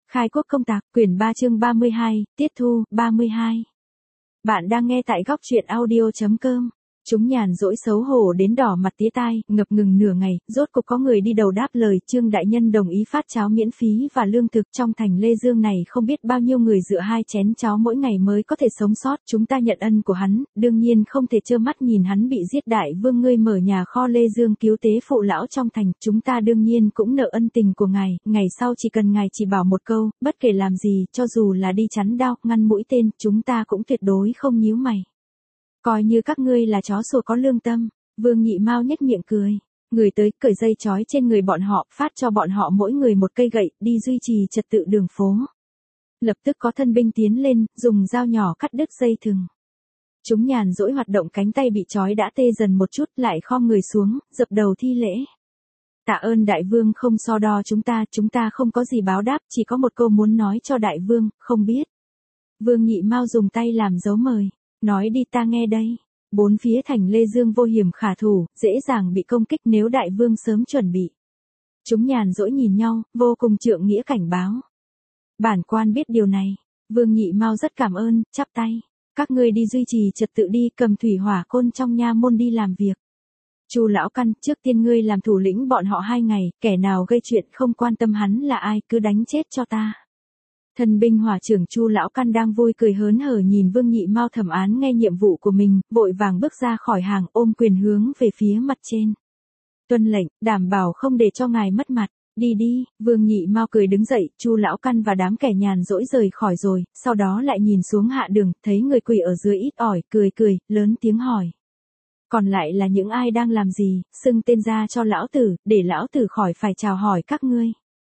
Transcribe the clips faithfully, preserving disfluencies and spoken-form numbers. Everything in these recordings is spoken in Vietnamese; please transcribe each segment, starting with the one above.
Khai quốc công tạc, quyển ba chương ba mươi hai, tiết thu, ba mươi hai. Bạn đang nghe tại góc truyện audio.com. Chúng nhàn rỗi xấu hổ đến đỏ mặt tía tai, ngập ngừng nửa ngày, rốt cục có người đi đầu đáp lời, Trương đại nhân đồng ý phát cháo miễn phí và lương thực. Trong thành Lê Dương này không biết bao nhiêu người dựa hai chén cháo mỗi ngày mới có thể sống sót, chúng ta nhận ân của hắn, đương nhiên không thể trơ mắt nhìn hắn bị giết. Đại vương ngươi mở nhà kho Lê Dương cứu tế phụ lão trong thành, chúng ta đương nhiên cũng nợ ân tình của ngài, ngày sau chỉ cần ngài chỉ bảo một câu, bất kể làm gì, cho dù là đi chắn đao, ngăn mũi tên, chúng ta cũng tuyệt đối không nhíu mày. Coi như các ngươi là chó sủa có lương tâm. Vương Nhị Mao nhếch miệng cười. Người tới cởi dây trói trên người bọn họ, phát cho bọn họ mỗi người một cây gậy, đi duy trì trật tự đường phố. Lập tức có thân binh tiến lên, dùng dao nhỏ cắt đứt dây thừng. Chúng nhàn rỗi hoạt động cánh tay bị trói đã tê dần một chút, lại khom người xuống, dập đầu thi lễ. Tạ ơn đại vương không so đo chúng ta, chúng ta không có gì báo đáp, chỉ có một câu muốn nói cho đại vương, không biết. Vương Nhị Mao dùng tay làm dấu mời. Nói đi ta nghe đây. Bốn phía thành Lê Dương vô hiểm khả thủ, dễ dàng bị công kích nếu đại vương sớm chuẩn bị. Chúng nhàn rỗi nhìn nhau, vô cùng trượng nghĩa cảnh báo. Bản quan biết điều này. Vương Nhị Mao rất cảm ơn, chắp tay. Các ngươi đi duy trì trật tự đi, cầm thủy hỏa côn trong nha môn đi làm việc. Chu lão căn, trước tiên ngươi làm thủ lĩnh bọn họ hai ngày, kẻ nào gây chuyện không quan tâm hắn là ai, cứ đánh chết cho ta. Thần binh hỏa trưởng Chu lão căn đang vui cười hớn hở nhìn Vương Nhị Mao thẩm án nghe nhiệm vụ của mình, vội vàng bước ra khỏi hàng, ôm quyền hướng về phía mặt trên. Tuân lệnh, đảm bảo không để cho ngài mất mặt. Đi đi. Vương Nhị Mao cười đứng dậy, Chu lão căn và đám kẻ nhàn rỗi rời khỏi rồi, sau đó lại nhìn xuống hạ đường, thấy người quỳ ở dưới ít ỏi, cười cười, lớn tiếng hỏi. Còn lại là những ai đang làm gì, xưng tên ra cho lão tử, để lão tử khỏi phải chào hỏi các ngươi.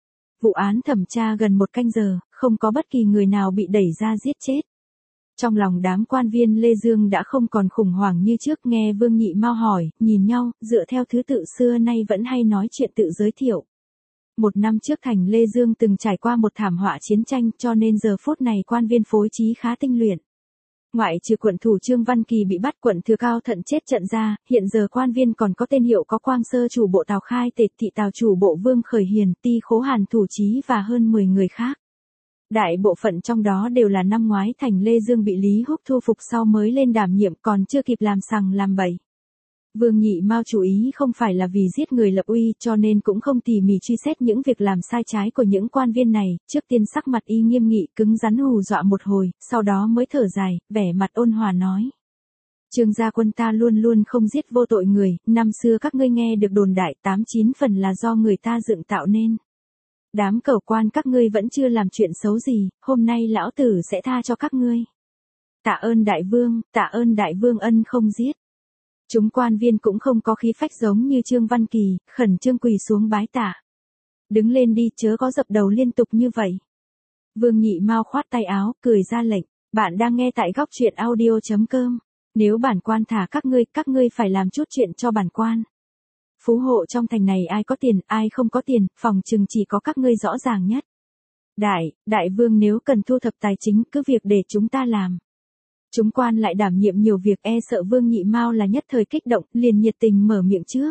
Vụ án thẩm tra gần một canh giờ, không có bất kỳ người nào bị đẩy ra giết chết. Trong lòng đám quan viên Lê Dương đã không còn khủng hoảng như trước, nghe Vương Nhị Mao hỏi, nhìn nhau, dựa theo thứ tự xưa nay vẫn hay nói chuyện tự giới thiệu. Một năm trước thành Lê Dương từng trải qua một thảm họa chiến tranh, cho nên giờ phút này quan viên phối trí khá tinh luyện. Ngoại trừ quận thủ Trương Văn Kỳ bị bắt, quận thừa Cao Thận chết trận ra, hiện giờ quan viên còn có tên hiệu có Quang Sơ chủ bộ Tào Khai Tề, thị Tào chủ bộ Vương Khởi Hiền, Ti Khố Hàn thủ trí và hơn mười người khác. Đại bộ phận trong đó đều là năm ngoái thành Lê Dương bị Lý Húc thu phục sau mới lên đảm nhiệm, còn chưa kịp làm sằng làm bậy. Vương Nhị Mao chú ý không phải là vì giết người lập uy, cho nên cũng không tỉ mỉ truy xét những việc làm sai trái của những quan viên này, trước tiên sắc mặt y nghiêm nghị, cứng rắn hù dọa một hồi, sau đó mới thở dài, vẻ mặt ôn hòa nói. Trương gia quân ta luôn luôn không giết vô tội người, năm xưa các ngươi nghe được đồn đại, tám chín phần là do người ta dựng tạo nên. Đám cẩu quan các ngươi vẫn chưa làm chuyện xấu gì, hôm nay lão tử sẽ tha cho các ngươi. Tạ ơn đại vương, tạ ơn đại vương ân không giết. Chúng quan viên cũng không có khí phách giống như Trương Văn Kỳ, khẩn trương quỳ xuống bái tạ. Đứng lên đi, chớ có dập đầu liên tục như vậy. Vương Nhị Mao khoát tay áo, cười ra lệnh. Bạn đang nghe tại góc truyện audio.com. Nếu bản quan thả các ngươi, các ngươi phải làm chút chuyện cho bản quan. Phú hộ trong thành này ai có tiền, ai không có tiền, phòng chừng chỉ có các ngươi rõ ràng nhất. Đại, đại vương nếu cần thu thập tài chính, cứ việc để chúng ta làm. Chúng quan lại đảm nhiệm nhiều việc, e sợ Vương Nhị Mao là nhất thời kích động, liền nhiệt tình mở miệng trước.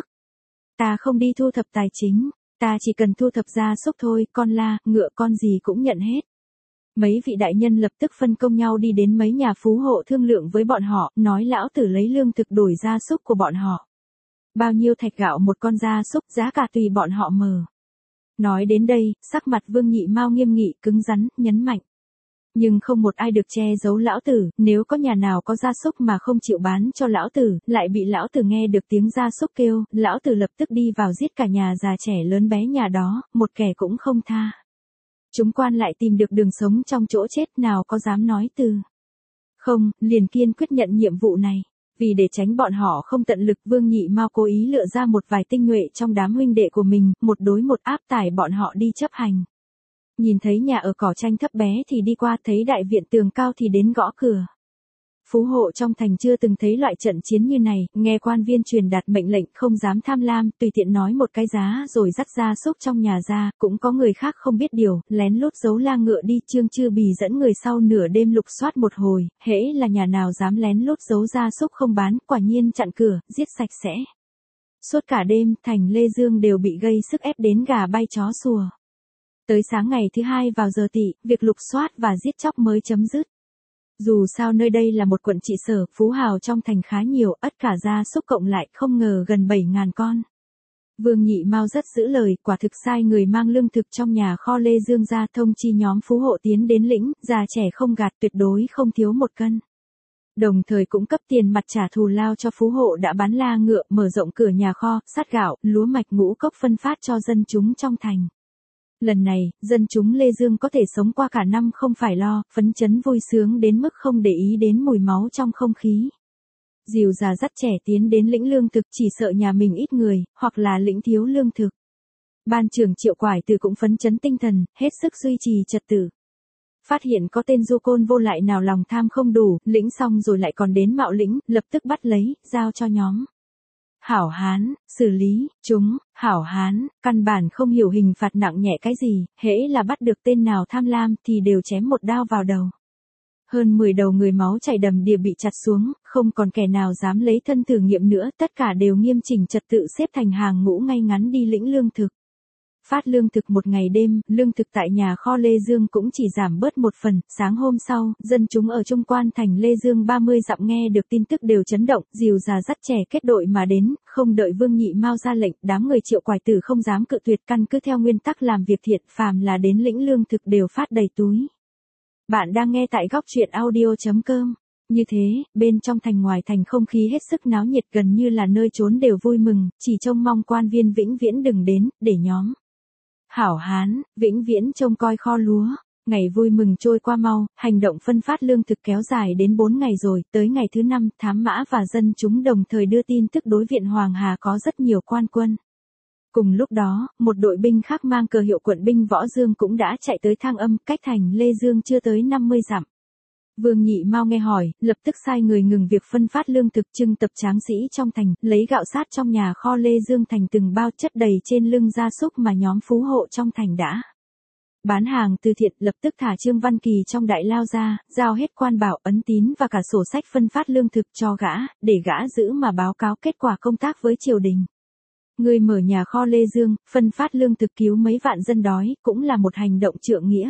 Ta không đi thu thập tài chính, ta chỉ cần thu thập gia súc thôi, con la, ngựa con gì cũng nhận hết. Mấy vị đại nhân lập tức phân công nhau đi đến mấy nhà phú hộ thương lượng với bọn họ, nói lão tử lấy lương thực đổi gia súc của bọn họ. Bao nhiêu thạch gạo một con gia súc, giá cả tùy bọn họ mở. Nói đến đây, sắc mặt Vương Nhị Mao nghiêm nghị, cứng rắn, nhấn mạnh. Nhưng không một ai được che giấu lão tử, nếu có nhà nào có gia súc mà không chịu bán cho lão tử, lại bị lão tử nghe được tiếng gia súc kêu, lão tử lập tức đi vào giết cả nhà già trẻ lớn bé nhà đó, một kẻ cũng không tha. Chúng quan lại tìm được đường sống trong chỗ chết, nào có dám nói từ. Không, liền kiên quyết nhận nhiệm vụ này. Vì để tránh bọn họ không tận lực, Vương Nhị Mao cố ý lựa ra một vài tinh nhuệ trong đám huynh đệ của mình, một đối một áp tải bọn họ đi chấp hành. Nhìn thấy nhà ở cỏ tranh thấp bé thì đi qua, thấy đại viện tường cao thì đến gõ cửa. Phú hộ trong thành chưa từng thấy loại trận chiến như này, nghe quan viên truyền đạt mệnh lệnh không dám tham lam, tùy tiện nói một cái giá rồi dắt gia súc trong nhà ra, cũng có người khác không biết điều, lén lút giấu la ngựa đi. Trương Chư Bì dẫn người sau nửa đêm lục soát một hồi, hễ là nhà nào dám lén lút giấu gia súc không bán, quả nhiên chặn cửa, giết sạch sẽ. Suốt cả đêm, thành Lê Dương đều bị gây sức ép đến gà bay chó sủa. Tới sáng ngày thứ hai vào giờ tỵ, việc lục soát và giết chóc mới chấm dứt. Dù sao nơi đây là một quận trị sở, phú hào trong thành khá nhiều, ất cả gia súc cộng lại không ngờ gần bảy ngàn con. Vương Nhị Mao rất giữ lời, quả thực sai người mang lương thực trong nhà kho Lê Dương ra thông chi nhóm phú hộ tiến đến lĩnh, già trẻ không gạt, tuyệt đối không thiếu một cân. Đồng thời cũng cấp tiền mặt trả thù lao cho phú hộ đã bán la ngựa, mở rộng cửa nhà kho, sát gạo, lúa mạch ngũ cốc phân phát cho dân chúng trong thành. Lần này, dân chúng Lê Dương có thể sống qua cả năm không phải lo, phấn chấn vui sướng đến mức không để ý đến mùi máu trong không khí. Dìu già dắt trẻ tiến đến lĩnh lương thực, chỉ sợ nhà mình ít người, hoặc là lĩnh thiếu lương thực. Ban trưởng Triệu Quải Từ cũng phấn chấn tinh thần, hết sức duy trì trật tự. Phát hiện có tên du côn vô lại nào lòng tham không đủ, lĩnh xong rồi lại còn đến mạo lĩnh, lập tức bắt lấy, giao cho nhóm hảo hán, xử lý, chúng, hảo hán, căn bản không hiểu hình phạt nặng nhẹ cái gì, hễ là bắt được tên nào tham lam thì đều chém một đao vào đầu. Hơn mười đầu người máu chảy đầm đìa bị chặt xuống, không còn kẻ nào dám lấy thân thử nghiệm nữa, tất cả đều nghiêm chỉnh trật tự xếp thành hàng ngũ ngay ngắn đi lĩnh lương thực. Phát lương thực một ngày đêm, lương thực tại nhà kho Lê Dương cũng chỉ giảm bớt một phần, sáng hôm sau, dân chúng ở trung quan thành Lê Dương ba mươi dặm nghe được tin tức đều chấn động, dìu già dắt trẻ kết đội mà đến, không đợi Vương Nhị Mao ra lệnh, đám người Triệu Quải Tử không dám cự tuyệt, căn cứ theo nguyên tắc làm việc thiện, phàm là đến lĩnh lương thực đều phát đầy túi. Bạn đang nghe tại góc truyện audio chấm com. Như thế, bên trong thành ngoài thành không khí hết sức náo nhiệt, gần như là nơi trốn đều vui mừng, chỉ trông mong quan viên vĩnh viễn đừng đến, để nhóm hảo hán, vĩnh viễn trông coi kho lúa. Ngày vui mừng trôi qua mau, hành động phân phát lương thực kéo dài đến bốn ngày rồi, tới ngày thứ năm, thám mã và dân chúng đồng thời đưa tin tức đối viện Hoàng Hà có rất nhiều quan quân. Cùng lúc đó, một đội binh khác mang cờ hiệu quận binh Võ Dương cũng đã chạy tới Thang Âm, cách thành Lê Dương chưa tới năm mươi dặm. Vương Nhị Mao nghe hỏi, lập tức sai người ngừng việc phân phát lương thực, trưng tập tráng sĩ trong thành, lấy gạo sát trong nhà kho Lê Dương thành từng bao chất đầy trên lưng gia súc mà nhóm phú hộ trong thành đã bán hàng từ thiện, lập tức thả Trương Văn Kỳ trong đại lao ra, giao hết quan bảo, ấn tín và cả sổ sách phân phát lương thực cho gã, để gã giữ mà báo cáo kết quả công tác với triều đình. Người mở nhà kho Lê Dương, phân phát lương thực cứu mấy vạn dân đói, cũng là một hành động trượng nghĩa.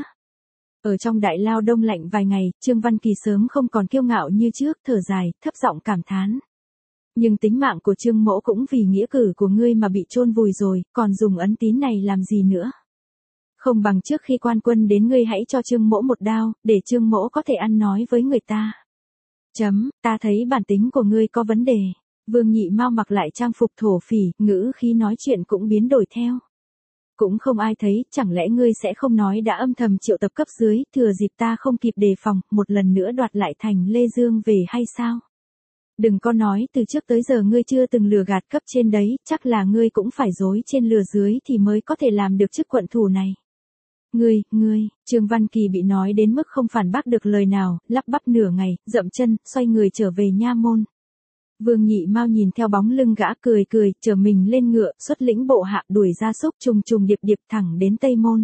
Ở trong đại lao đông lạnh vài ngày, Trương Văn Kỳ sớm không còn kiêu ngạo như trước, thở dài, thấp giọng cảm thán. Nhưng tính mạng của Trương Mỗ cũng vì nghĩa cử của ngươi mà bị chôn vùi rồi, còn dùng ấn tín này làm gì nữa? Không bằng trước khi quan quân đến ngươi hãy cho Trương Mỗ một đao, để Trương Mỗ có thể ăn nói với người ta. Chấm, ta thấy bản tính của ngươi có vấn đề. Vương Nhị Mao mặc lại trang phục thổ phỉ, ngữ khí nói chuyện cũng biến đổi theo. Cũng không ai thấy, chẳng lẽ ngươi sẽ không nói đã âm thầm triệu tập cấp dưới, thừa dịp ta không kịp đề phòng, một lần nữa đoạt lại thành Lê Dương về hay sao? Đừng có nói từ trước tới giờ ngươi chưa từng lừa gạt cấp trên đấy, chắc là ngươi cũng phải dối trên lừa dưới thì mới có thể làm được chức quận thủ này. Ngươi, ngươi, Trương Văn Kỳ bị nói đến mức không phản bác được lời nào, lắp bắp nửa ngày, dậm chân, xoay người trở về nha môn. Vương Nhị Mao nhìn theo bóng lưng gã cười cười, trở mình lên ngựa, xuất lĩnh bộ hạ đuổi gia súc trùng trùng điệp điệp thẳng đến Tây Môn.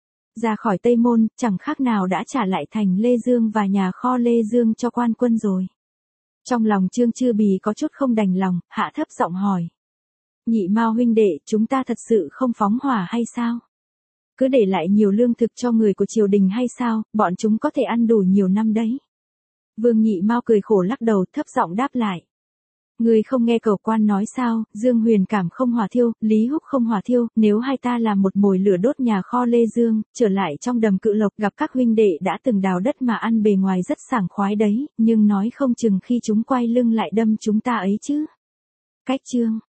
Ra khỏi Tây Môn, chẳng khác nào đã trả lại thành Lê Dương và nhà kho Lê Dương cho quan quân rồi. Trong lòng Trương Chư Bì có chút không đành lòng, hạ thấp giọng hỏi. Nhị Mao huynh đệ, chúng ta thật sự không phóng hỏa hay sao? Cứ để lại nhiều lương thực cho người của triều đình hay sao, bọn chúng có thể ăn đủ nhiều năm đấy. Vương Nhị Mao cười khổ lắc đầu, thấp giọng đáp lại. Ngươi không nghe cầu quan nói sao, Dương Huyền Cảm không hỏa thiêu, Lý Húc không hỏa thiêu, nếu hai ta làm một mồi lửa đốt nhà kho Lê Dương, trở lại trong đầm Cự Lộc gặp các huynh đệ đã từng đào đất mà ăn bề ngoài rất sảng khoái đấy, nhưng nói không chừng khi chúng quay lưng lại đâm chúng ta ấy chứ. Cách chương